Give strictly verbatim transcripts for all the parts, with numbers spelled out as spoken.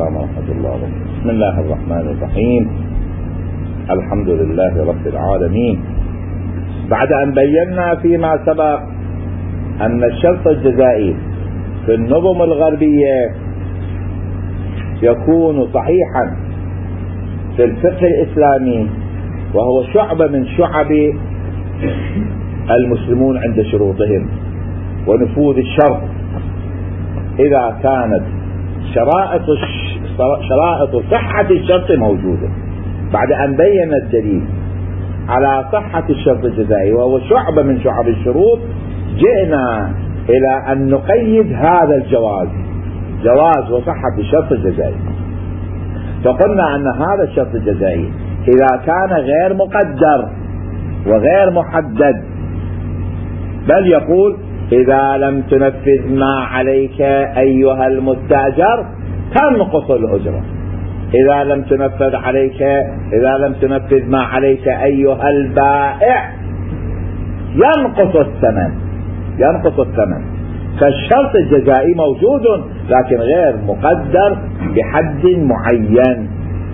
السلام ورحمة الله وبركاته. بسم الله الرحمن الرحيم. الحمد لله رب العالمين. بعد أن بينا فيما سبق أن الشرط الجزائي في النظم الغربية يكون صحيحا في الفقه الإسلامي، وهو شعبة من شعب المسلمون عند شروطهم ونفوذ الشرط إذا كانت شرائط شرائط صحة الشرط موجودة. بعد أن بين الدليل على صحة الشرط الجزائي وهو شعبة من شعب الشروط، جئنا إلى أن نقيد هذا الجواز، جواز وصحة الشرط الجزائي. فقلنا أن هذا الشرط الجزائي إذا كان غير مقدر وغير محدد، بل يقول إذا لم تنفذ ما عليك أيها المستأجر تنقص الأجرة، إذا لم تنفذ عليك إذا لم تنفذ ما عليك أيها البائع ينقص الثمن ينقص الثمن فالشرط الجزائي موجود لكن غير مقدر بحد معين.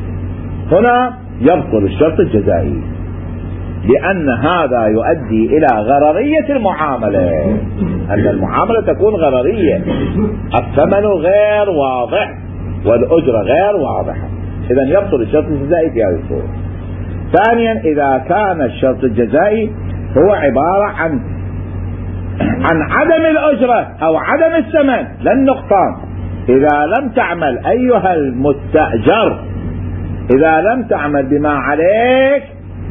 هنا يبطل الشرط الجزائي لأن هذا يؤدي إلى غررية المعاملة، أن المعاملة تكون غررية، الثمن غير واضح والأجرة غير واضحة، إذن يبطل الشرط الجزائي في هذه الصورة. ثانيا، إذا كان الشرط الجزائي هو عبارة عن عن عدم الأجرة أو عدم الثمن لا النقصان، إذا لم تعمل أيها المستأجر إذا لم تعمل بما عليك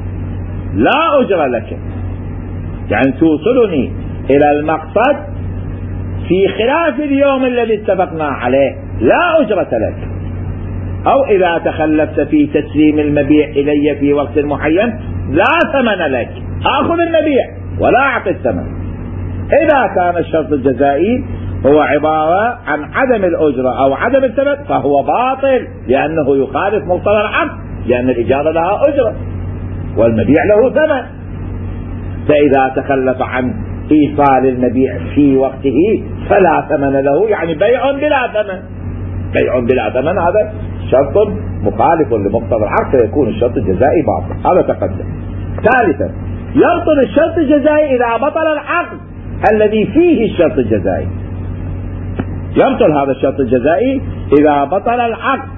لا أجر لك، يعني توصلني إلى المقصد في خلاف اليوم الذي اتفقنا عليه لا أجرة لك، أو إذا تخلفت في تسليم المبيع إلي في وقت معين لا ثمن لك، أخذ المبيع ولا أعطي الثمن. إذا كان الشرط الجزائي هو عبارة عن عدم الأجرة أو عدم الثمن فهو باطل، لأنه يخالف مقتضى العقد، لأن الإجارة لها أجرة والمبيع له ثمن. فإذا تخلف عن إيصال المبيع في وقته فلا ثمن له، يعني بيع بلا ثمن، بيع بلا ثمن هذا شرط مخالف لمقتضى العقد، فيكون الشرط الجزائي باطل. هذا تقدم. ثالثا، يبطل الشرط الجزائي إذا بطل العقد الذي فيه الشرط الجزائي. يبطل هذا الشرط الجزائي إذا بطل العقد.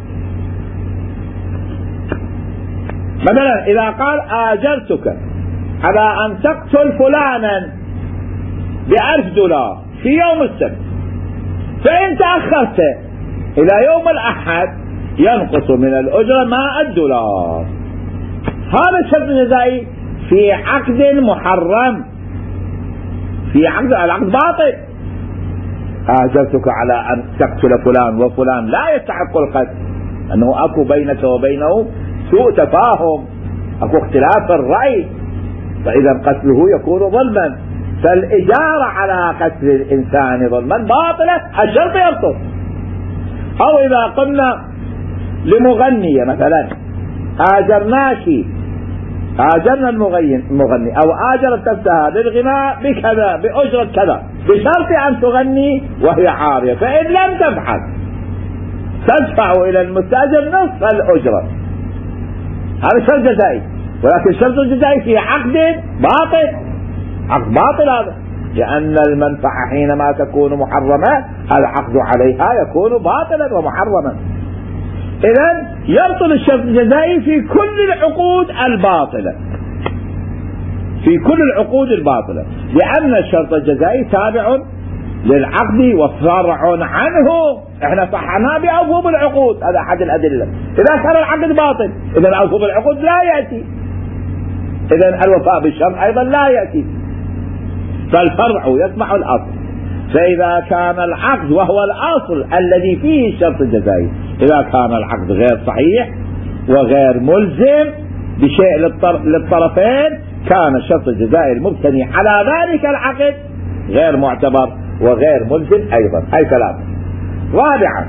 مثلا إذا قال آجرتك على أن تقتل فلانا بألف دولار في يوم السبت، فإن تأخرت إلى يوم الأحد ينقص من الأجرة مائة دولار. هذا الشرط الجزائي في عقد محرم، في عقد العقد باطل. آجرتك على أن تقتل فلان وفلان لا يستحق القتل، أنه أكو بينك وبينه سوء تفاهم، أكو اختلاف الرأي، فإذا قتله يكون ظلما، فالإجارة على قتل الإنسان ظلما باطلة، الشرط يبطل. أو إذا قلنا لمغنية مثلا آجرناك آجرنا المغني أو آجرت نفسها للغناء بكذا بأجرة كذا بشرط أن تغني وهي عارية، فإن لم تفعل تدفع إلى المستأجر نصف الأجرة. هذا شرط جزائي، ولكن الشرط الجزائي في عقد باطل، عقد باطل هذا، لأن المنفعة حينما تكون محرمة العقد عليها يكون باطلا ومحرما. إذن يبطل الشرط الجزائي في كل العقود الباطلة، في كل العقود الباطلة، لأن الشرط الجزائي تابع للعقد وفرع عنه. احنا صحناه بأوفوا بالعقود، هذا أحد الأدلة. إذا كان العقد باطل إذن أوفوا بالعقود لا يأتي، إذن الوفاء بالشرط أيضا لا يأتي، فالفرع يتبع الأصل. فإذا كان العقد وهو الأصل الذي فيه الشرط الجزائي، إذا كان العقد غير صحيح وغير ملزم بشيء للطرفين كان الشرط الجزائي المبتني على ذلك العقد غير معتبر وغير ملزم أيضا. أي ثلاثة. رابعا،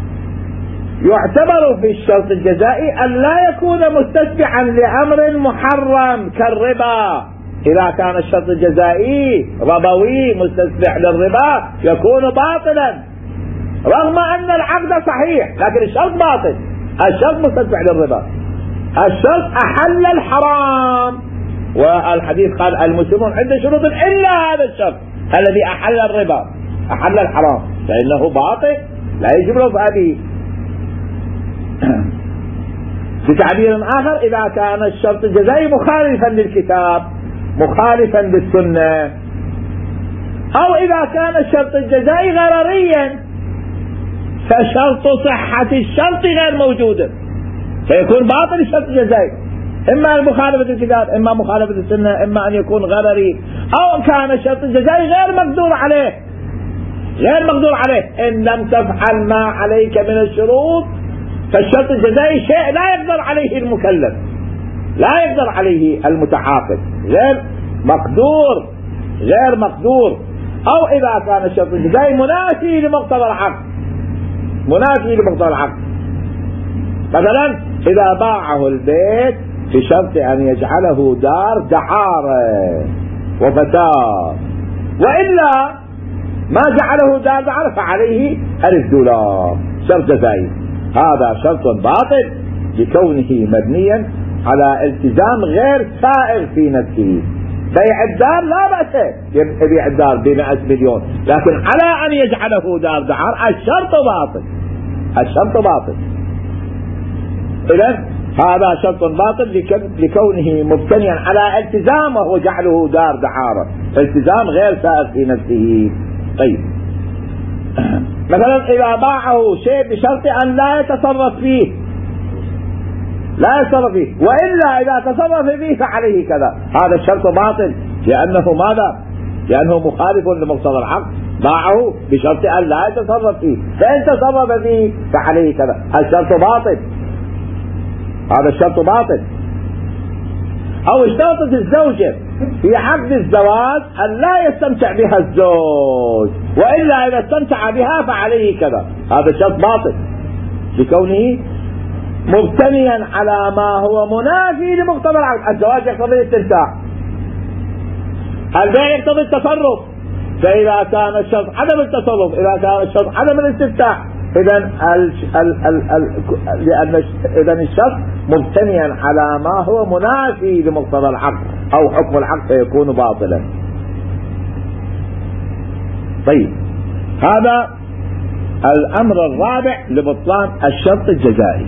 يعتبر في الشرط الجزائي أن لا يكون مستتبعا لأمر محرم كالربا. إذا كان الشرط الجزائي ربوي مستتبع للربا يكون باطلا، رغم أن العقد صحيح لكن الشرط باطل. الشرط مستدفع للربا. الشرط أحل الحرام، والحديث قال المسلمون عند شروط إلا هذا الشرط الذي أحل الربا أحل الحرام فإنه باطل لا يجب رفع به. بتعبير آخر إذا كان الشرط الجزائي مخالفا للكتاب مخالفا للسنة، أو إذا كان الشرط الجزائي غرريا فشرط صحة الشرط غير موجودة فيكون باطل الشرط الجزائي، إما مخالفة الكتاب إما مخالفة السنة إما أن يكون غرري، أو كان الشرط الجزائي غير مقدور عليه غير مقدور عليه إن لم تفعل ما عليك من الشروط فالشرط الجزائي شيء لا يقدر عليه المكلف لا يقدر عليه المتعاقد غير مقدور غير مقدور. أو إذا كان الشرط الجزائي منافي لمقتضى العقد منافي لمقتضى العقد، مثلا إذا باعه البيت بشرط أن يجعله دار دعارة وفتاة وإلا ما جعله دار دعارة فعليه ألف دولار شرط جزائي. هذا شرط باطل لكونه مبنيا على التزام غير سائغ في نفسه. بيع الدار لا بأس يبيع الدار بمئة مليون لكن على أن يجعله دار دعار الشرط باطل الشرط باطل. إذن هذا شرط باطل لكونه مبتنيا على التزام وهو جعله دار دعارة التزام غير سائغ في نفسه. طيب مثلا إذا باعه شيء بشرط أن لا يتصرف فيه لا يتصرف فيه وإلا إذا تصرف فيه فعليه كذا هذا الشرط باطل لأنه ماذا؟ لأنه مخالف لمقتضى العقد باعه بشرط أن لا يتصرف فيه فإن تصرف فيه فعليه كذا الشرط باطل هذا الشرط باطل. أو اشترطت الزوجة في عقد الزواج أن لا يستمتع بها الزوج وإلا إذا استمتع بها فعليه كذا هذا الشرط باطل لكونه مبتنيا على ما هو منافي لمقتضى العقد. الزواج يقتضي الاستمتاع البيع يقتضي التصرف فإذا كان الشرط عدم التصرف إذا كان الشرط عدم الاستمتاع إذن لأن إذن الشرط مبتنيا على ما هو منافي لمقتضى العقد أو حكم العقد فيكون باطلا. طيب هذا الأمر الرابع لبطلان الشرط الجزائي.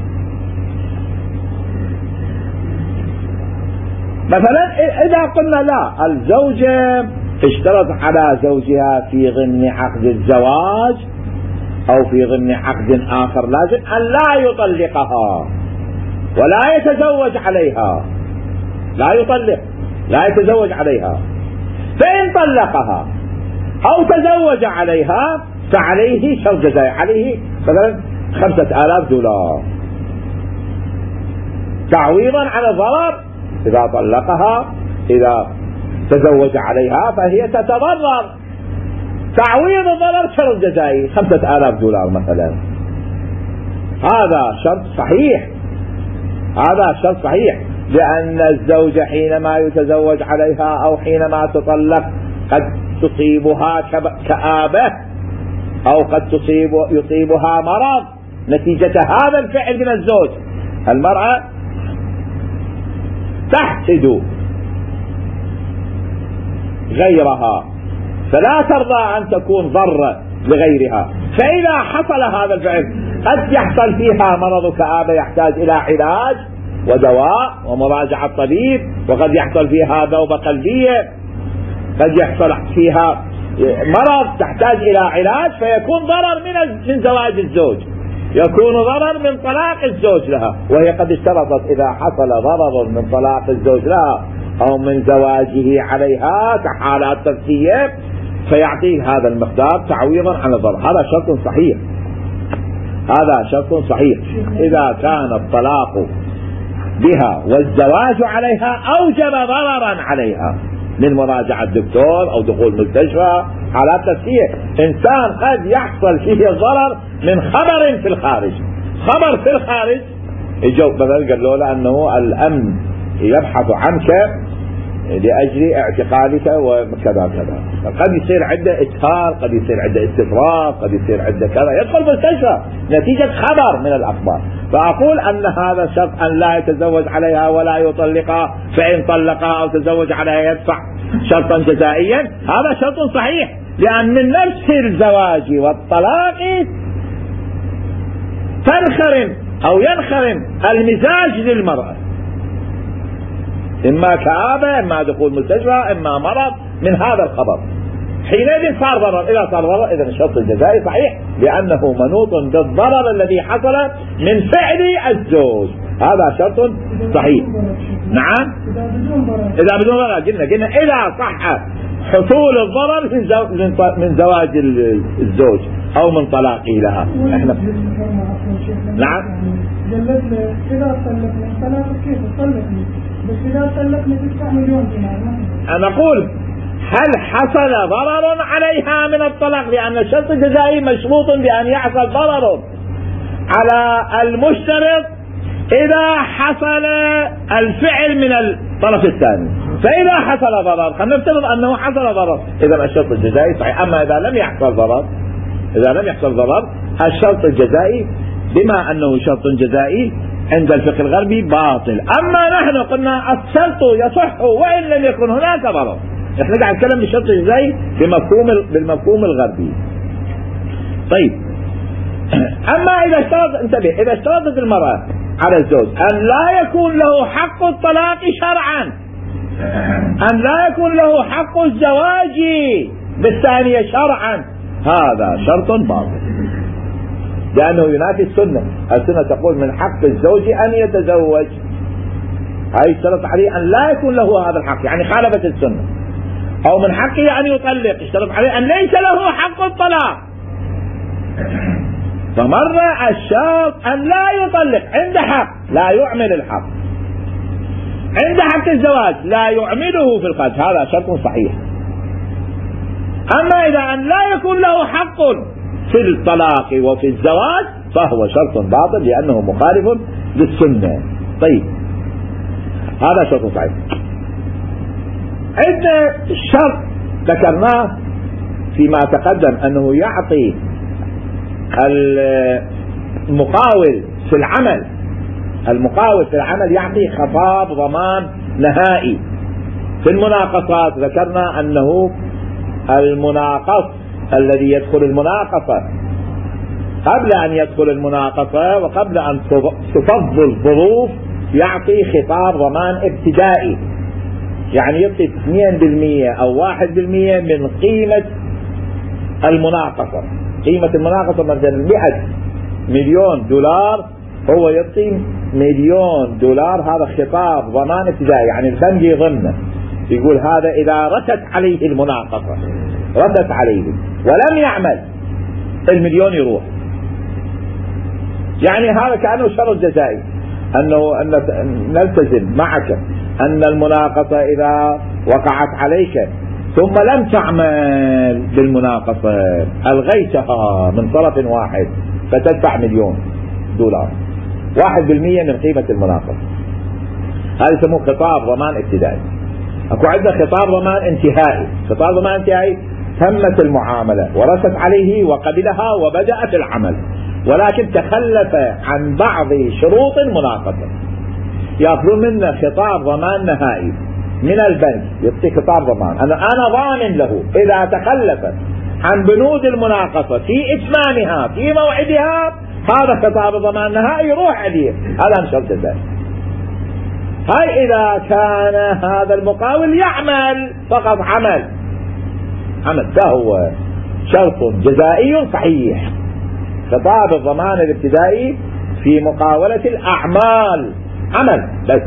مثلا إذا قلنا لا الزوجة اشترط على زوجها في ضمن عقد الزواج أو في ضمن عقد آخر لازم أن لا يطلقها ولا يتزوج عليها لا يطلق لا يتزوج عليها فإن طلقها أو تزوج عليها فعليه شرط جزائي عليه مثلا خمسة آلاف دولار تعويضا عن الضرر إذا طلقها إذا تزوج عليها فهي تتضرر تعويض الضرر شرط جزائي خمسة آلاف دولار مثلا. هذا شرط صحيح هذا شرط صحيح لأن الزوجة حينما يتزوج عليها أو حينما تطلق قد تصيبها كآبة أو قد تصيب يصيبها مرض نتيجة هذا الفعل من الزوج. المرأة تحسد غيرها فلا ترضى أن تكون ضرة لغيرها فإذا حصل هذا الفعل قد يحصل فيها مرض كآبة يحتاج إلى علاج ودواء ومراجعة طبيب وقد يحصل فيها ذوبة قلبية قد يحصل فيها مرض تحتاج إلى علاج فيكون ضرر من من زواج الزوج يكون ضرر من طلاق الزوج لها وهي قد اشترطت إذا حصل ضرر من طلاق الزوج لها أو من زواجه عليها كحالات نفسية فيعطيه هذا المقدار تعويضا عن الضرر. هذا شرط صحيح هذا شرط صحيح إذا كان الطلاق بها والزواج عليها أوجب ضررا عليها من مراجعة الدكتور أو دخول مستشفى حالات نفسية. إنسان قد يحصل فيه الضرر من خبر في الخارج خبر في الخارج يجوا مثلا قالوا له أنه الأمن يبحث عنك لأجل اعتقالك وكذا كذا. قد يصير عنده إسهال، قد يصير عنده استفراغ، قد يصير عنده كذا، يدخل مستشفى نتيجة خبر من الأخبار. فأقول أن هذا شرط أن لا يتزوج عليها ولا يطلقها، فإن طلقها أو تزوج عليها يدفع شرطا جزائيا. هذا شرط صحيح، لأن من نفس الزواج والطلاق تنخرم أو ينخرم المزاج للمرأة، إما كآبة، إما دخول مستشفى، إما مرض من هذا الخبر. حينئذ صار ضرر. إذا صار ضرر إذا الشرط الجزائي صحيح، لأنه منوط بالضرر الذي حصل من فعل الزوج. هذا شرط صحيح. نعم، إذا بدون ضرر قلنا قلنا إذا صح حصول الضرر من زواج الزوج أو من طلاقه لها. احنا نعم. إذا طلقني طلاق كيف طلقني؟ بس إذا طلقني تدفع مليون دينار. أنا أقول هل حصل ضرر عليها من الطلاق؟ لأن الشرط الجزائي مشروط بأن يحصل ضرر على المشترط إذا حصل الفعل من الطرف الثاني. فإذا حصل ضرر، خلينا نفترض أنه حصل ضرر، إذا الشرط الجزائي صحيح. أما إذا لم يحصل ضرر، إذا لم يحصل ضرر الشرط الجزائي بما أنه شرط جزائي عند الفقه الغربي باطل. أما نحن قلنا الشرط يصح وإن لم يكن هناك ضرر. نحن قاعد نتكلم بالشرط الجزائي بمفهوم بالمفهوم الغربي. طيب، أما إذا اشترط، انتبه، إذا اشترطت المرأة على الزوج أن لا يكون له حق الطلاق شرعا، أن لا يكون له حق الزواج بالثانية شرعا، هذا شرط باطل، لأنه ينافي السنة. السنة تقول من حق الزوج أن يتزوج، هاي اشترط عليه أن لا يكون له هذا الحق، يعني خالفت السنة. أو من حقه أن يطلق، اشترط عليه أن ليس له حق الطلاق، فمر الشرط أن لا يطلق، عنده حق لا يعمل الحق، عنده حق الزواج لا يعمله في القذف، هذا شرط صحيح. أما إذا أن لا يكون له حق في الطلاق وفي الزواج فهو شرط باطل لأنه مخالف للسنة. طيب، هذا شرط صحيح. عندنا شرط ذكرناه فيما تقدم أنه يعطي المقاول في العمل، المقاول في العمل يعطي خطاب ضمان نهائي. في المناقصات ذكرنا أنه المناقص الذي يدخل المناقصة قبل أن يدخل المناقصة وقبل أن تفض الظروف يعطي خطاب ضمان ابتدائي، يعني يعطي اثنين بالمئة أو واحد بالمئة من قيمة المناقصة. قيمة المناقصة مثلا مئة مليون دولار، هو يعطي مليون دولار، هذا خطاب ضمان ابتدائي، يعني البنك يضمنه، يقول هذا إذا رست عليه المناقصة، ردت عليه ولم يعمل المليون يروح. يعني هذا كأنه شرط جزائي، أنه أن نلتزم معك أن المناقصة إذا وقعت عليك ثم لم تعمل بالمناقصة، ألغيتها من طرف واحد، فتدفع مليون دولار، واحد بالمية من قيمة المناقصة. هذا يسموه خطاب ضمان ابتدائي. أكو عندنا خطاب ضمان انتهائي. خطاب ضمان انتهائي تمت المعاملة ورست عليه وقبلها وبدأ في العمل، ولكن تخلف عن بعض شروط المناقصة، يأخذون منا خطاب ضمان نهائي من البنك، يعطي خطاب ضمان أنا أنا ضامن له إذا تخلف عن بنود المناقصة في إتمامها في موعدها، هذا خطاب ضمان نهائي يروح عليه، هذا شرط جزائي. هاي إذا كان هذا المقاول يعمل فقط عمل عمل فهو شرط جزائي صحيح. خطاب الضمان الابتدائي في مقاولة الأعمال عمل بس،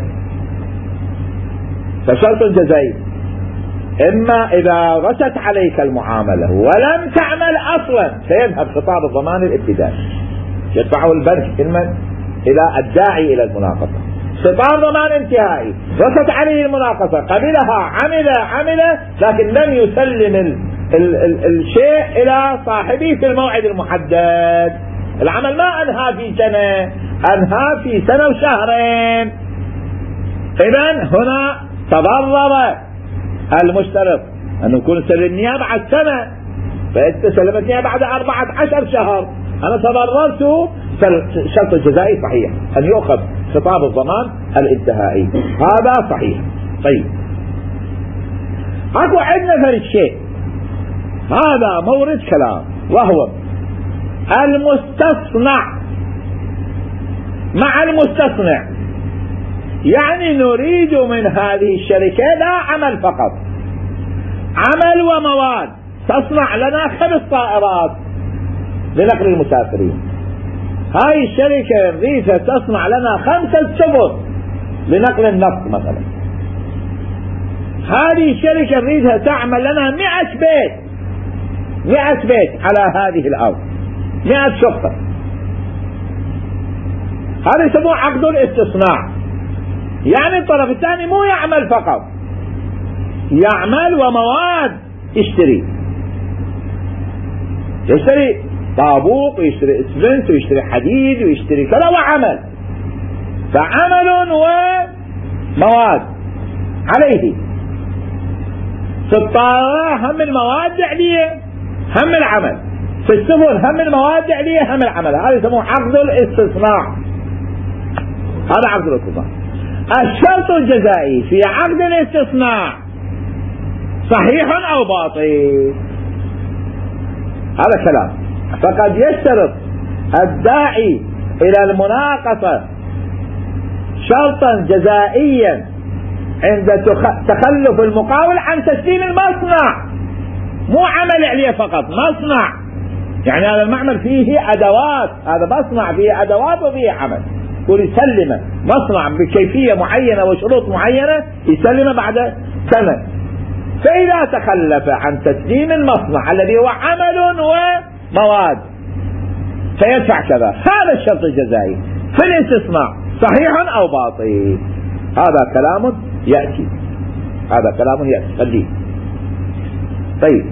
فشرط جزائي. إما إذا رست عليك المعاملة ولم تعمل أصلا سيذهب خطاب الضمان الابتدائي، يدفعه البنك إلى الداعي إلى المناقصة. خطاب ضمان انتهائي رست عليه المناقصة، قبلها عمل عمل لكن لم يسلم ال ال ال الشيء إلى صاحبه في الموعد المحدد، العمل ما أنهى في سنة، أنهى في سنة وشهرين، إذن هنا تضرر المشترط أنه يكون سلمنيها بعد سنة، فأنت سلمتنيها بعد أربعة عشر شهر، أنا تضررت، فالشرط الجزائي صحيح أن يؤخذ خطاب الضمان الانتهائي، هذا صحيح. طيب أكو عندنا فرق شيء، هذا مورد كلام، وهو المستصنع مع المستصنع. يعني نريد من هذه الشركة لا عمل فقط، عمل ومواد، تصنع لنا خمس طائرات لنقل المسافرين، هاي الشركة نريدها تصنع لنا خمسة سفن لنقل النفط مثلا، هذه الشركة نريدها تعمل لنا مئة بيت مئة بيت على هذه الأرض، مئة شقة، هذا يسموه عقد الاستصناع. يعني الطرف الثاني مو يعمل فقط، يعمل ومواد، يشتري يشتري طابوق ويشتري اسمنت ويشتري حديد ويشتري كذا، وعمل، فعمل ومواد عليه. في الطائرة هم المواد عليه هم العمل، في السفن هم المواد عليه هم العمل، هذا يسموه عقد الاستصناع. هذا عقد الاستصناع. الشرط الجزائي في عقد الاستصناع صحيح أو باطل؟ هذا كلام. فقد يشترط الداعي إلى المناقصة شرطا جزائيا عند تخلف المقاول عن تسليم المصنع، مو عمل عليه فقط، مصنع. يعني هذا المعمل فيه أدوات، هذا مصنع فيه أدوات وفيه عمل، يقول يسلمه مصنع بكيفية معينة وشروط معينة، يسلمه بعد سنة. فإذا تخلف عن تسليم المصنع الذي هو عمل ومواد فيدفع كذا. هذا الشرط الجزائي في الاستصناع صحيح أو باطل؟ هذا كلام يأتي، هذا كلام يأتي خليه. طيب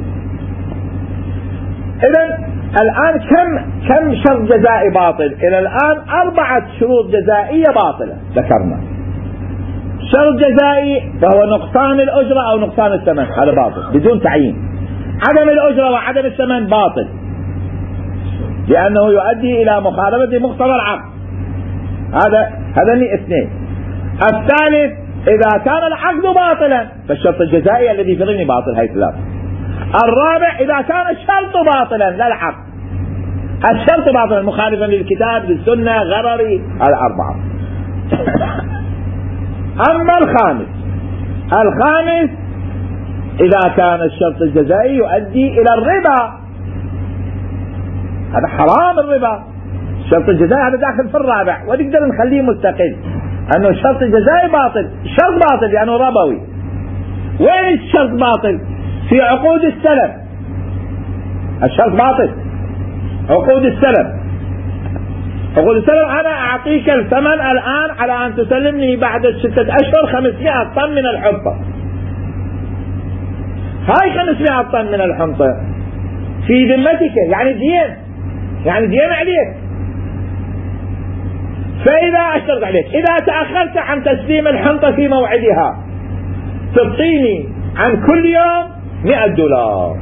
إذن الآن كم كم شرط جزائي باطل؟ إلى الآن أربعة شروط جزائية باطلة ذكرنا. شرط جزائي وهو نقصان الأجرة أو نقصان الثمن، هذا باطل بدون تعيين. عدم الأجرة وعدم الثمن باطل، لأنه يؤدي إلى مخالفة مقتضى العقد. هذا هذان اثنين. الثالث إذا كان العقد باطلا فالشرط الجزائي الذي في ضمنه باطل، هاي ثلاثة. الرابع إذا كان الشرط باطلا لا العقد، الشرط باطلا مخالفا للكتاب للسنة غرري، هذا أربعة. أما الخامس الخامس إذا كان الشرط الجزائي يؤدي إلى الربا، هذا حرام الربا. الشرط الجزائي هذا داخل في الرابع، ونقدر نخليه مستقل، أنه الشرط الجزائي باطل. الشرط باطل لأنه يعني ربوي. وين الشرط باطل؟ في عقود السلم الشرط باطل. عقود السلم عقود السلم أنا أعطيك الثمن الآن على أن تسلمني بعد ستة أشهر خمسمائة طن من الحنطة. هاي خمسمائة طن من الحنطة في ذمتك، يعني دين، يعني دين عليك. فإذا أشترط عليك إذا تأخرت عن تسليم الحنطة في موعدها تعطيني عن كل يوم مئة دولار.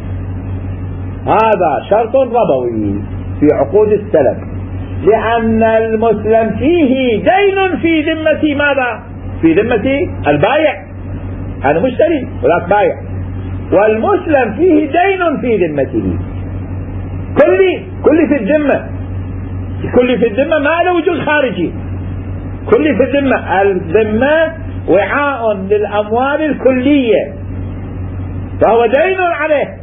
هذا شرط ربوي في عقود السلم، لأن المسلم فيه دين في ذمة ماذا؟ في ذمة البائع. أنا مشتري ولاك بايع، والمسلم فيه دين في ذمته. كل كل في الذمة، كل في الذمة ما له وجود خارجي. كل في الذمة، الذمة وعاء للأموال الكلية، فهو دين عليه،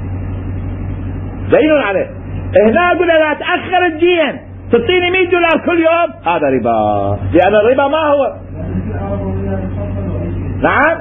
دين عليه. هنا أقول لا تأخر الدين تعطيني مئة دولار كل يوم، هذا ربا، لأن الربا ما هو. نعم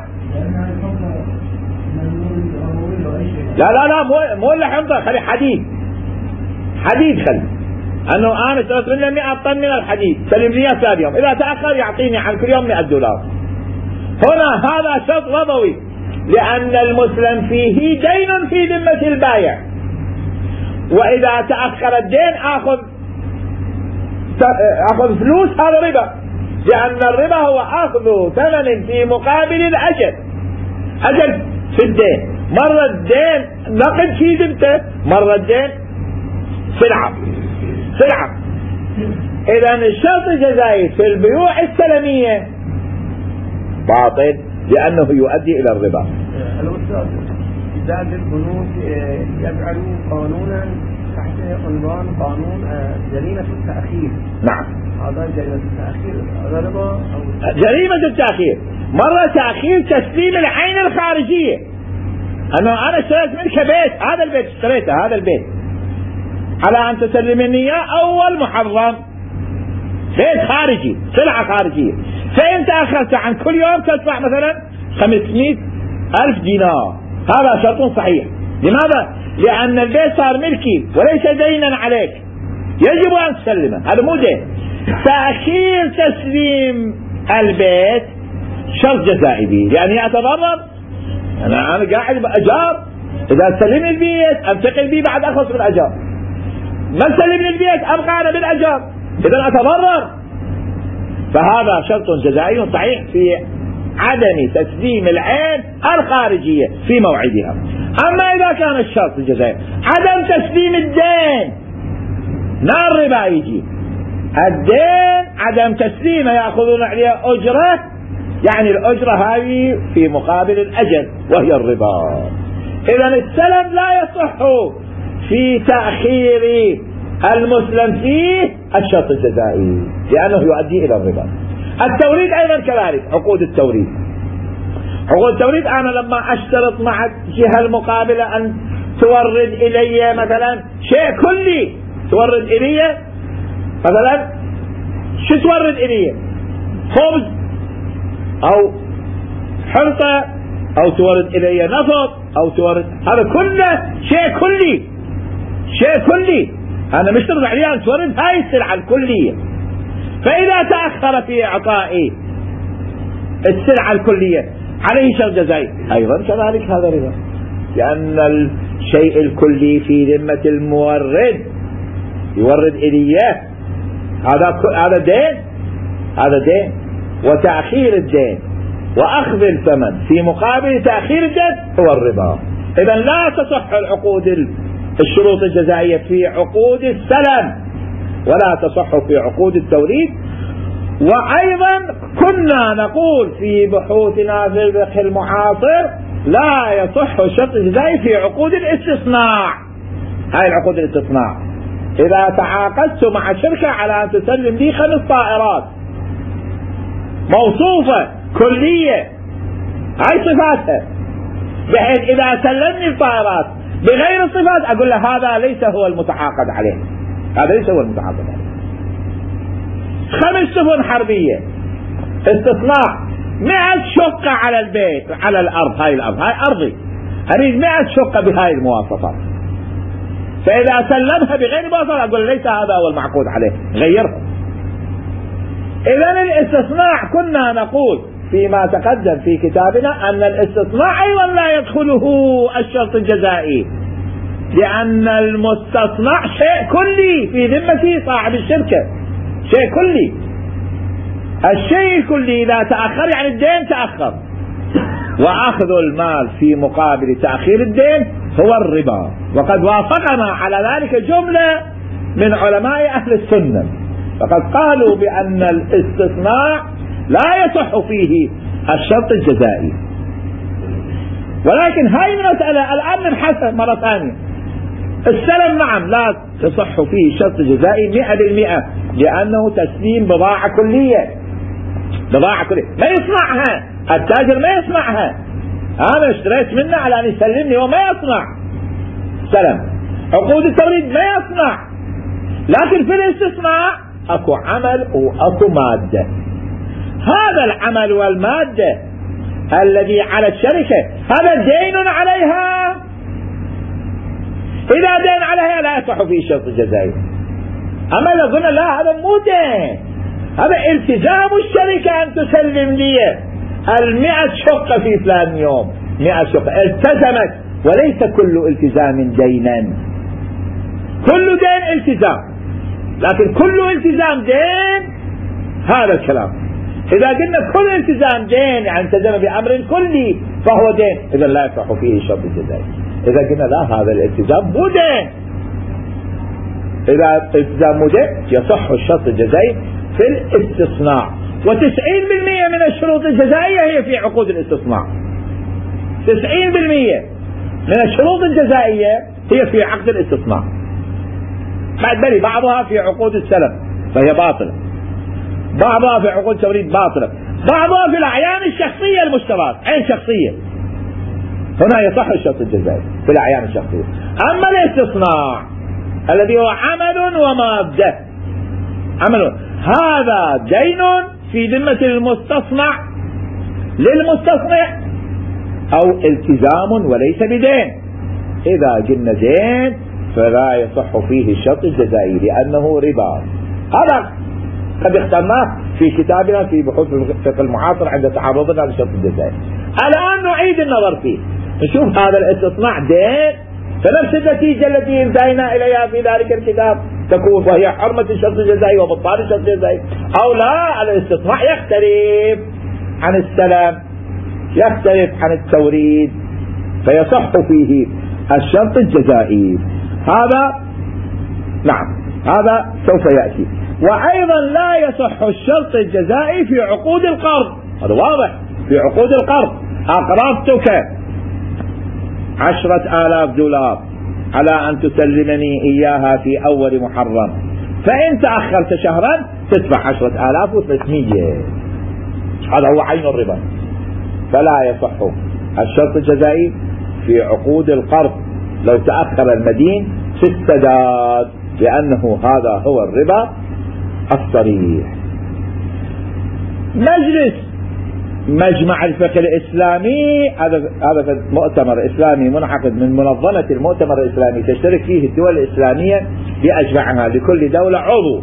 لا لا لا مو مو اللي حنطة، خلي حديد حديد خلي، أنه أنا اشتريت منه مئة طن من الحديد، سلم لي إياه ثاني يوم، إذا تأخر يعطيني عن كل يوم مئة دولار. هنا هذا شرط ربوي، لأن المسلم فيه دين في ذمة البائع، وإذا تأخر الدين آخذ أخذ فلوس، هذا ربا، لأن الربا هو أخذ ثمن في مقابل الأجل. أجل في الدين، مرة الدين نقد في ذمته، مرة الدين سلعة سلعة. إذا الشرط الجزائي في البيوع السلمية باطل لأنه يؤدي إلى الربا. الأستاذ زاد البنوك يجعلوا قانونا تحت عنوان قانون جريمة التأخير. نعم، هذا جريمة التأخير، هذا ربا أو جريمة التأخير. مرة تأخير تسليم العين الخارجية، أنه أنا اشتريت منك بيت، هذا البيت اشتريته، هذا البيت على أن تسلمني إياه أول محرم، بيت خارجي، سلعة خارجية، فإن تأخرت عن كل يوم تدفع مثلا خمسمائة ألف دينار، هذا شرط صحيح. لماذا؟ لأن البيت صار ملكي وليس دينا عليك، يجب أن تسلمه، هذا مو دين. تأخير تسليم البيت شرط جزائي به، يعني أتضرر، أنا أنا قاعد بأجار، إذا سلمني البيت أنتقل به بعد أخلص من الأجار، من سلمني البيت أبقى أنا بالأجار، إذا أتضرر. فهذا شرط جزائي صحيح في عدم تسليم العين الخارجية في موعدها. أما إذا كان الشرط الجزائي عدم تسليم الدين، نار الربا يجي، الدين عدم تسليمه يأخذون عليها أجرة، يعني الأجرة هذه في مقابل الأجل وهي الربا. إذا السلم لا يصح في تأخير المسلم فيه الشرط الجزائي لأنه يؤدي إلى الربا. التوريد أيضا كذلك، عقود التوريد، عقود التوريد أنا لما أشترط مع الجهة المقابلة أن تورد إلي مثلا شيء كلي، تورد إلي مثلا شو تورد إلي؟ خبز أو حنطة أو تورد إلي نفط أو تورد، هذا كله شيء كلي، شيء كلي، أنا مشترط عليها أن تورد هاي السلعة الكلية. فإذا تأخر في إعطائي السلعة الكلية عليه شرط جزائي، أيضا كذلك هذا ربا، لأن الشيء الكلي في ذمة المورد، يورد إليه، هذا هذا دين، هذا دين. وتأخير الدين وأخذ الثمن في مقابل تأخير الدين هو الربا. إذا لا تصح العقود الشروط الجزائية في عقود السلم ولا تصح في عقود التوريد. وأيضا كنا نقول في بحوثنا في الفقه المعاصر لا يصح الشرط الجزائي في عقود الاستصناع. هاي العقود الاستصناع، إذا تعاقدت مع شركة على أن تسلم لي خمس طائرات موصوفة كلية، هاي صفاتها، بحيث إذا سلمني الطائرات بغير الصفات أقول له هذا ليس هو المتعاقد عليه، هذا ليس هو المتعاقد عليه. خمس سفن حربية استصناع، مئة شقة على البيت، على الأرض، هاي الأرض هاي أرضي، أريد مئة شقة بهاي المواصفات، فإذا سلمها بغير مواصفات أقول ليس هذا هو المعقود عليه، غيرها. إذن الاستصناع كنا نقول فيما تقدم في كتابنا أن الاستصناع أيضا لا يدخله الشرط الجزائي، لأن المستصنع شيء كلي في ذمة صاحب الشركة، شيء كلي. الشيء الكلي إذا تأخر يعني الدين تأخر، وأخذ المال في مقابل تأخير الدين هو الربا. وقد وافقنا على ذلك جملة من علماء أهل السنة، فقد قالوا بأن الاستصناع لا يصح فيه الشرط الجزائي. ولكن هاي المسألة الآن نبحثها مرة ثانية. السلم نعم لا تصح فيه الشرط الجزائي مئة بالمئة، لأنه تسليم بضاعة كلية، بضاعة كلية ما يصنعها التاجر، ما يصنعها، أنا اشتريت منه على أن يسلمني وما يصنع سلم. عقود التوريد ما يصنع، لكن في الاستصناع أكو عمل وأكو مادة. هذا العمل والمادة الذي على الشركة هذا دين عليها، إذا دين عليها لا يصح فيه الشرط الجزائي. أما إذا قلنا لا هذا مو دين، هذا التزام الشركة أن تسلم لي المئة شقة في فلان يوم، مئة شقة التزمت، وليس كل التزام دينا، كل دين التزام، لكن كل التزام دين، هذا الكلام. إذا قلنا كل التزام دين، يعني التزم بأمر كلي فهو دين، إذا لا يصح فيه الشرط الجزائي. إذا قلنا لا، هذا الالتزام مو دين، إذا التزام مو دين يصح الشرط الجزائي في الاستصناع. وتسعين بالمئة من الشروط الجزائية هي في عقود الاستصناع. تسعين بالمئة من الشروط الجزائية هي في عقد الاستصناع، بل بعضها في عقود السلم فهي باطلة، بعضها في عقود التوريد باطلة، بعضها في الأعيان الشخصية المشترات، عين شخصية، هنا يصح الشرط الجزائي في الأعيان الشخصية. أما الاستصناع الذي هو عمل ومادة، عمل هذا دين في ذمة المستصنع للمستصنع أو التزام وليس بدين. إذا قلنا دين فلا يصح فيه الشرط الجزائي لأنه ربا. هذا قد اخترناه في كتابنا في بحوث الفقه المعاصر عند تعرضنا للشرط الجزائي. الآن نعيد النظر فيه، نشوف هذا الاستصناع دين، فنفس النتيجة التي انتهينا إليها في ذلك الكتاب تكون، وهي حرمة الشرط الجزائي وبطال الشرط الجزائي، أو لا، الاستصناع يختلف عن السلام، يختلف عن التوريد، فيصح فيه الشرط الجزائي. هذا نعم، هذا سوف يأتي. وأيضا لا يصح الشرط الجزائي في عقود القرض، هذا واضح، في عقود القرض أقرضتك عشرة آلاف دولار على أن تسلمني إياها في أول محرم، فإن تأخرت شهرا تدفع عشرة آلاف وثلاثمية، هذا هو عين الربا. فلا يصح الشرط الجزائي في عقود القرض لو تأخر المدين في السداد، لأنه هذا هو الربا الصريح. مجلس مجمع الفقه الإسلامي، هذا هذا مؤتمر إسلامي منعقد من منظمة المؤتمر الإسلامي، تشترك فيه الدول الإسلامية بأجمعها، لكل دولة عضو،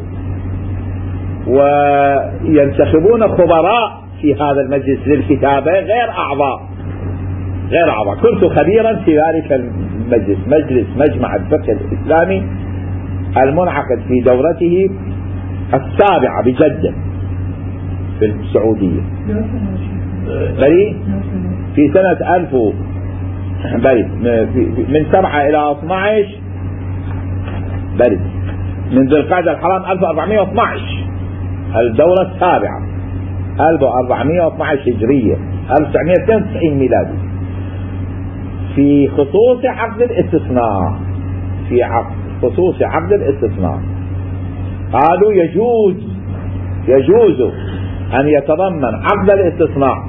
وينتخبون خبراء في هذا المجلس للكتابة غير أعضاء غير أعضاء كنت خبيرا في ذلك المجلس، مجلس مجمع الفقه الإسلامي المنعقد في دورته السابعة بجدة في السعودية، بلي في سنة ألف بلي من سبعة إلى اثني عشر بلي من ذي القعدة الحرام ألف وأربعمائة واثني عشر، الدورة السابعة ألف وأربعمائة واثني عشر هجرية ألف وتسعمائة واثنين وتسعين ميلادي، في خصوص عقد الاستصناع، في عقد خصوص عقد الاستصناع قالوا يجوز يجوز أن يتضمن عقد الاستصناع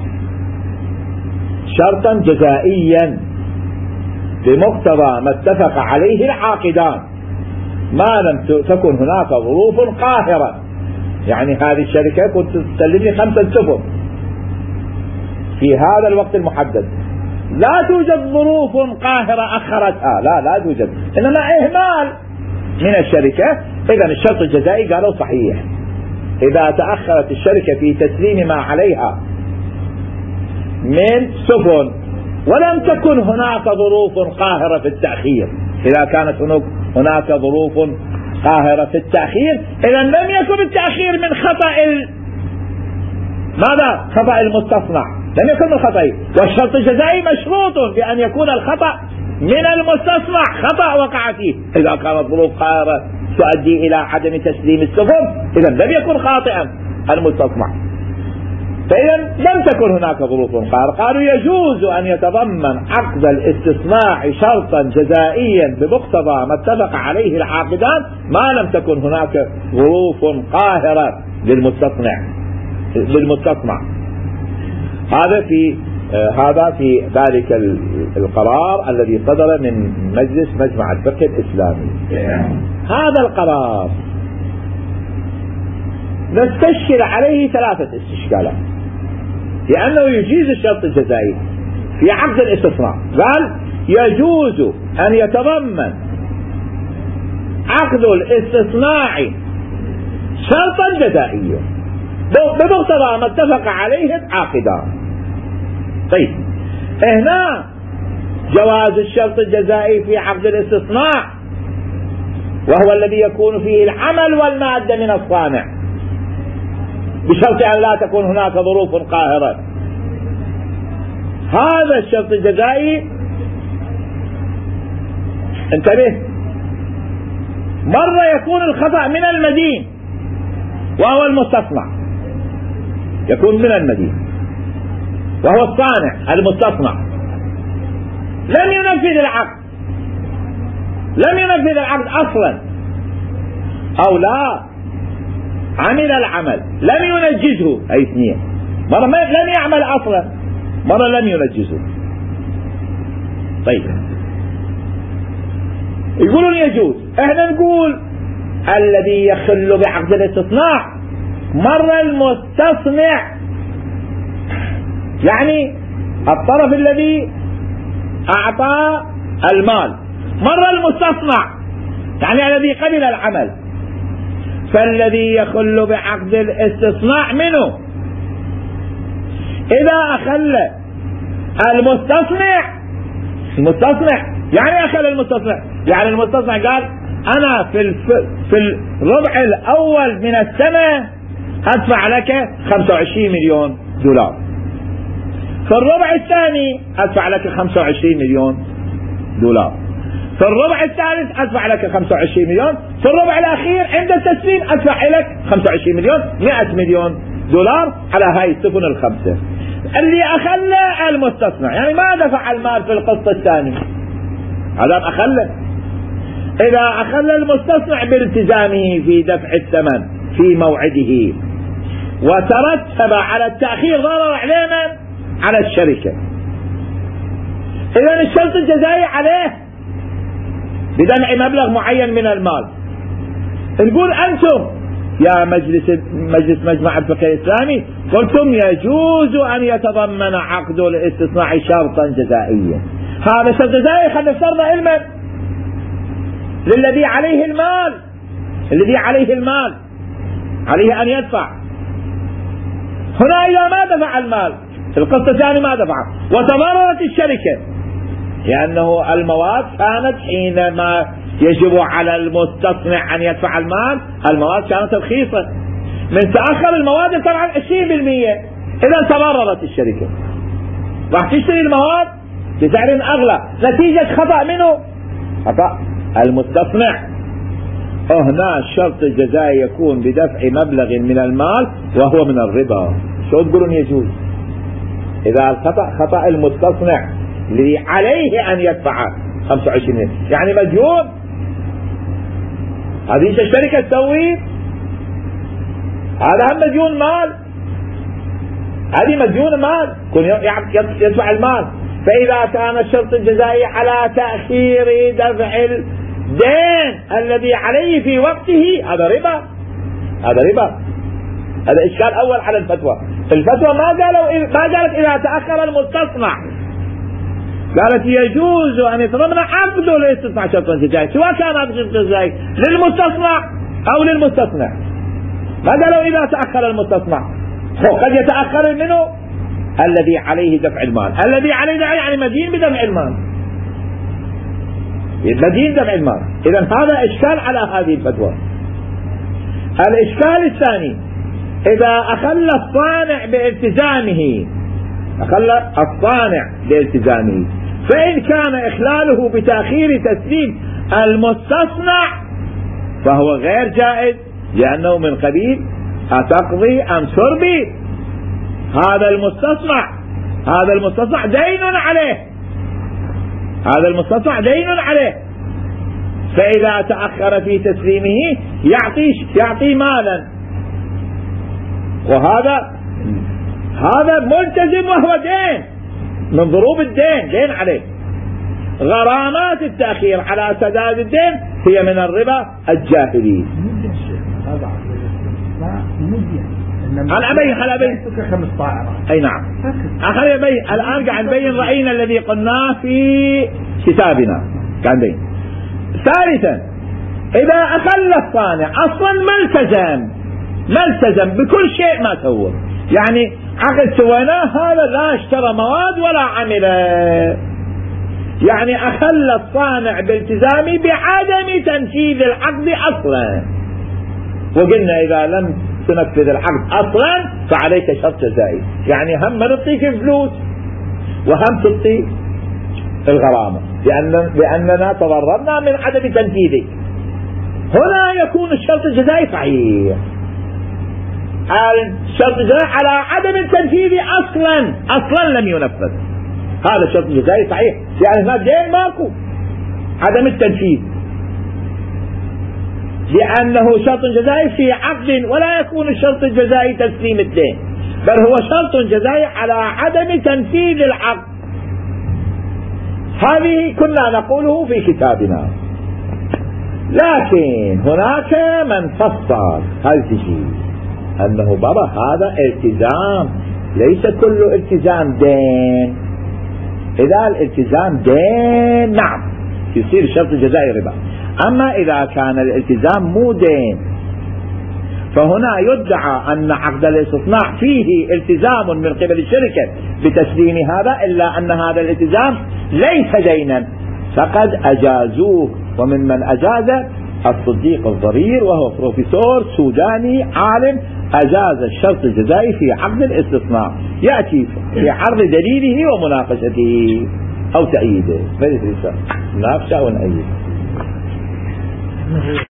شرطا جزائيا بمقتضى ما اتفق عليه العاقدان ما لم تكن هناك ظروف قاهرة. يعني هذه الشركة كنت تسلمني خمسة سفن في هذا الوقت المحدد، لا توجد ظروف قاهرة أخرتها، لا لا توجد، إنما إهمال من الشركة. إذن الشرط الجزائي قالوا صحيح إذا تأخرت الشركة في تسليم ما عليها من سفن ولم تكن هناك ظروف قاهرة في التأخير. إذا كانت هناك ظروف قاهرة في التأخير إذن لم يكن التأخير من خطأ ال... ماذا؟ خطأ المستصنع، لم يكن من خطأ. والشرط الجزائي مشروط بأن يكون الخطأ من المستصنع، خطأ وقع فيه. إذا كانت ظروف قاهرة تؤدي إلى عدم تسليم السفن إذن لم يكن خاطئا المستصنع. فإذا لم تكن هناك ظروف قاهرة، قالوا يجوز أن يتضمن عقد الاستصناع شرطا جزائيا بمقتضى ما اتفق عليه العاقدان ما لم تكن هناك ظروف قاهرة للمستصنع للمستصنع هذا في آه هذا في ذلك القرار الذي صدر من مجلس مجمع الفقه الإسلامي. هذا القرار نستشكل عليه ثلاثة استشكالات، لأنه يجيز الشرط الجزائي في عقد الاستصناع. قال يجوز أن يتضمن عقد الاستصناع شرطا جزائيا بمقتضى ما اتفق عليه العاقدان. طيب هنا جواز الشرط الجزائي في عقد الاستصناع وهو الذي يكون فيه العمل والمادة من الصانع، بشرط أن لا تكون هناك ظروف قاهرة. هذا الشرط الجزائي انتبه، مرة يكون الخطأ من المدين وهو المستصنع، يكون من المدين وهو الصانع المستصنع، لم ينفذ العقد، لم ينفذ العقد أصلا، أو لا عمل العمل لم ينجزه، أي اثنين، مرة لم يعمل أصلا، مرة لم ينجزه. طيب يقولون يجوز، احنا نقول الذي يخل بعقد الاستصناع مرة المستصنع، يعني الطرف الذي أعطى المال، مرة المستصنع يعني الذي قبل العمل. فالذي يخل بعقد الاستصناع منه إذا أخل المستصنع، المستصنع يعني أخل المستصنع، يعني المستصنع قال أنا في الف... في الربع الأول من السنة أدفع لك خمسة وعشرين مليون دولار، في الربع الثاني أدفع لك خمسة وعشرين مليون دولار، في الربع الثالث أدفع لك خمسة وعشرين مليون، في الربع الأخير عند التسليم أدفع لك خمسة وعشرين مليون، مئة مليون دولار على هاي السفن الخمسة. اللي أخل المستصنع يعني ما دفع المال في القسط الثاني، هذا أخل. إذا أخل المستصنع بالتزامه في دفع الثمن في موعده وترتب على التأخير ضرر علينا على الشركة، إذن الشرط الجزائي عليه بدفع مبلغ معين من المال. نقول أنتم يا مجلس مجلس مجمع الفقه الإسلامي قلتم يجوز أن يتضمن عقد الاستصناع شرطا جزائيا، هذا شرط جزائي خلينا نفترض علما للذي عليه المال، الذي عليه المال عليه أن يدفع. هنا إذا ما دفع المال في القسط الثاني ما دفع وتضررت الشركة، لأنه المواد كانت حينما يجب على المستصنع أن يدفع المال المواد كانت رخيصة، من تأخر المواد طبعا عشرين بالمئة، إذا تضررت الشركة راح تشتري المواد بسعر أغلى نتيجة خطأ منه، خطأ المستصنع. هنا الشرط الجزائي يكون بدفع مبلغ من المال وهو من الربا. شو تقولون يجوز؟ إذا الخطأ خطأ المستصنع اللي عليه أن يدفع خمسة وعشرين يعني مديون، هذه الشركة تسوي، هذا هم مديون مال، هذه مديون مال كن يدفع المال. فإذا كان الشرط الجزائي على تأخير دفع الدين الذي عليه في وقته هذا ربا، هذا ربا. هذا إشكال أول على الفتوى. الفتوى ما قالوا ما قالت إذا تأخر المستصنع، قالت يجوز أن يتضمن عقد الاستصناع شرطا جزائي، سواء كان هذا الشرط الجزائي للمستصنع أو للمستصنع. ما قالوا إذا تأخر المستصنع، قد يتأخر منه الذي عليه دفع المال، الذي عليه دفع يعني مدين بدفع المال، مدين دفع المال. إذا هذا إشكال على هذه الفتوى. الإشكال الثاني إذا أخل الصانع بالتزامه، أخل الصانع بالتزامه، فإن كان إخلاله بتأخير تسليم المستصنع فهو غير جائز، لأنه من قبيل أتقضي أم تربي. هذا المستصنع هذا المستصنع دين عليه، هذا المستصنع دين عليه، فإذا تأخر في تسليمه يعطي يعطي مالا، وهذا هذا ملتزم وهو دين من ضروب الدين، دين عليه. غرامات التأخير على سداد الدين هي من الربا الجاهلي. أنا أبين أنا أبين أي نعم أخذ يبين. الآن قاعد نبين رأينا الذي قلناه في كتابنا قاعد نبين. ثالثا إذا أخل الصانع أصلا ما التزم ما التزم بكل شيء ما سوى، يعني عقد سويناه هذا لا اشترى مواد ولا عمل، يعني أخل الصانع بالتزامي بعدم تنفيذ العقد أصلا. وقلنا إذا لم تنفذ العقد أصلا فعليك شرط جزائي. يعني هم نعطيك الفلوس وهم تعطي الغرامة لأن لأننا تضررنا من عدم تنفيذه. هنا يكون الشرط الجزائي صحيح. الشرط الجزائي على عدم التنفيذ أصلا أصلا لم ينفذ، هذا الشرط الجزائي صحيح لأن هناك دين ماكو عدم التنفيذ، لأنه شرط جزائي في عقد ولا يكون الشرط الجزائي تسليم الدين، بل هو شرط جزائي على عدم تنفيذ العقد. هذه كنا نقوله في كتابنا، لكن هناك من فصل هذا الشيء أنه بابا هذا التزام ليس كل التزام دين. إذا الالتزام دين نعم يصير الشرط الجزائي ربا، أما إذا كان الالتزام مو دين فهنا يدعى أن عقد الاستصناع فيه التزام من قبل الشركة بتسليم هذا، إلا أن هذا الالتزام ليس دينا فقد أجازوه. ومن من أجاز الصديق الضرير وهو بروفيسور سوداني عالم أجاز الشرط الجزائي في عقد الاستصناع، يأتي في عرض دليله ومناقشته أو تأييده. مناقشة ونأييده.